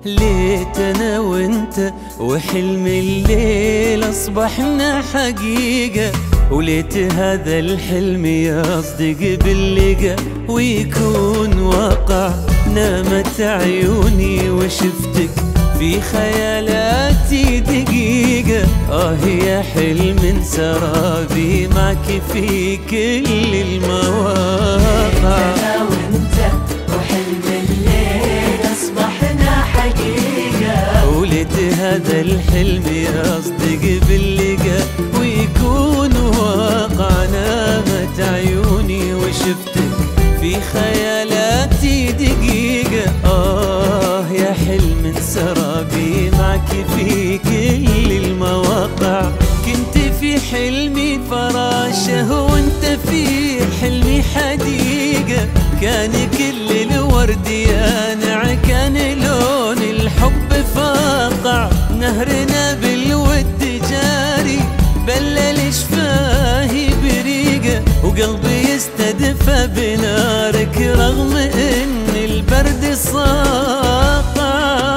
ليت انا وانت وحلم الليل اصبحنا حقيقة، وليت هذا الحلم يصدق باللقا ويكون واقع. نامت عيوني وشفتك في خيالاتي دقيقة، يا حلم سرابي معك في كل المواقع. أنا وأنت وحلم الليل أصبحنا حقيقة، وليت هذا الحلم يصدق باللقا ويكون واقع. نامت عيوني وشفتك في خيالاتي دقيقة، يا حلم سرابي معك في كل المواقع. كنت في حلمي فراشة وانت في حلمي حديقة، كان كل الورد يانع، كان لون الحب فاقع. نهرنا بالود جاري بلل شفاهي بريقة، وقلبي يستدفى بنارك رغم ان البرد صاقع.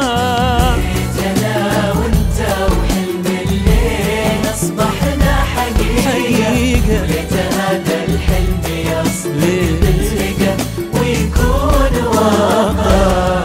أنا وأنت وحلم الليل أصبحنا حقيقة، وليت هذا الحلم يصدق باللقا ويكون واقع.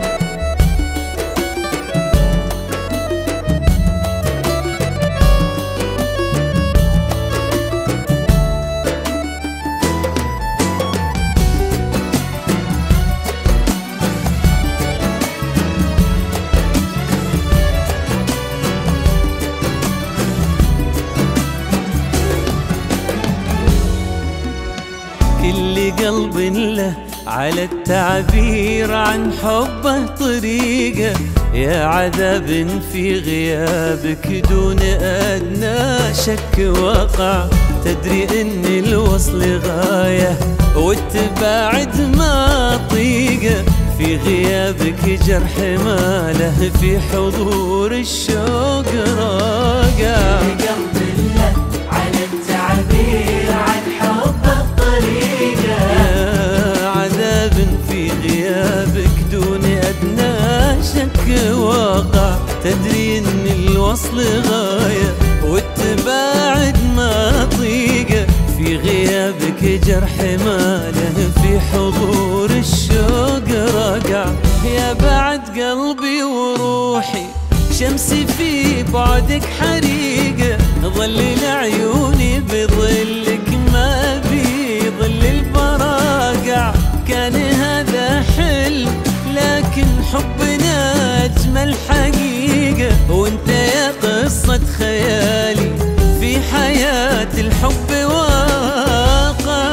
كل قلب له على التعبير عن حبه طريقة، يا عذاب في غيابك دون أدنى شك وقع. تدري ان الوصل غاية والتباعد ما طيقة، في غيابك جرح ما له في حضور الشوق راقع. قلب له على التعبير عن حبه طريقة، يا عذاب في غيابك دون أدنى شك واقع. تدري ان الوصل غاية والتباعد ما طيقة، في غيابك جرح ما له في حضور الشوق راقع. يا بعد قلبي وروحي شمسي في بعدك حريقة، ظلل عيوني بظلك ما بظل البراقع. كان هذا حلم لكن حبنا أجمل حقيقة، وانت يا قصة خيالي في حياة الحب واقع.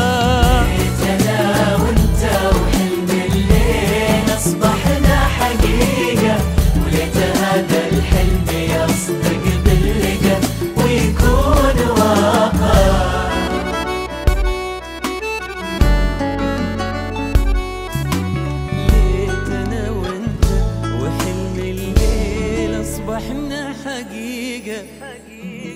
أنا وأنت وحلم الليل أصبحنا حقيقة، وليت هذا الحلم يصدق باللقا ويكون واقع. ليت انا وانت وحلم الليل اصبحنا حقيقة.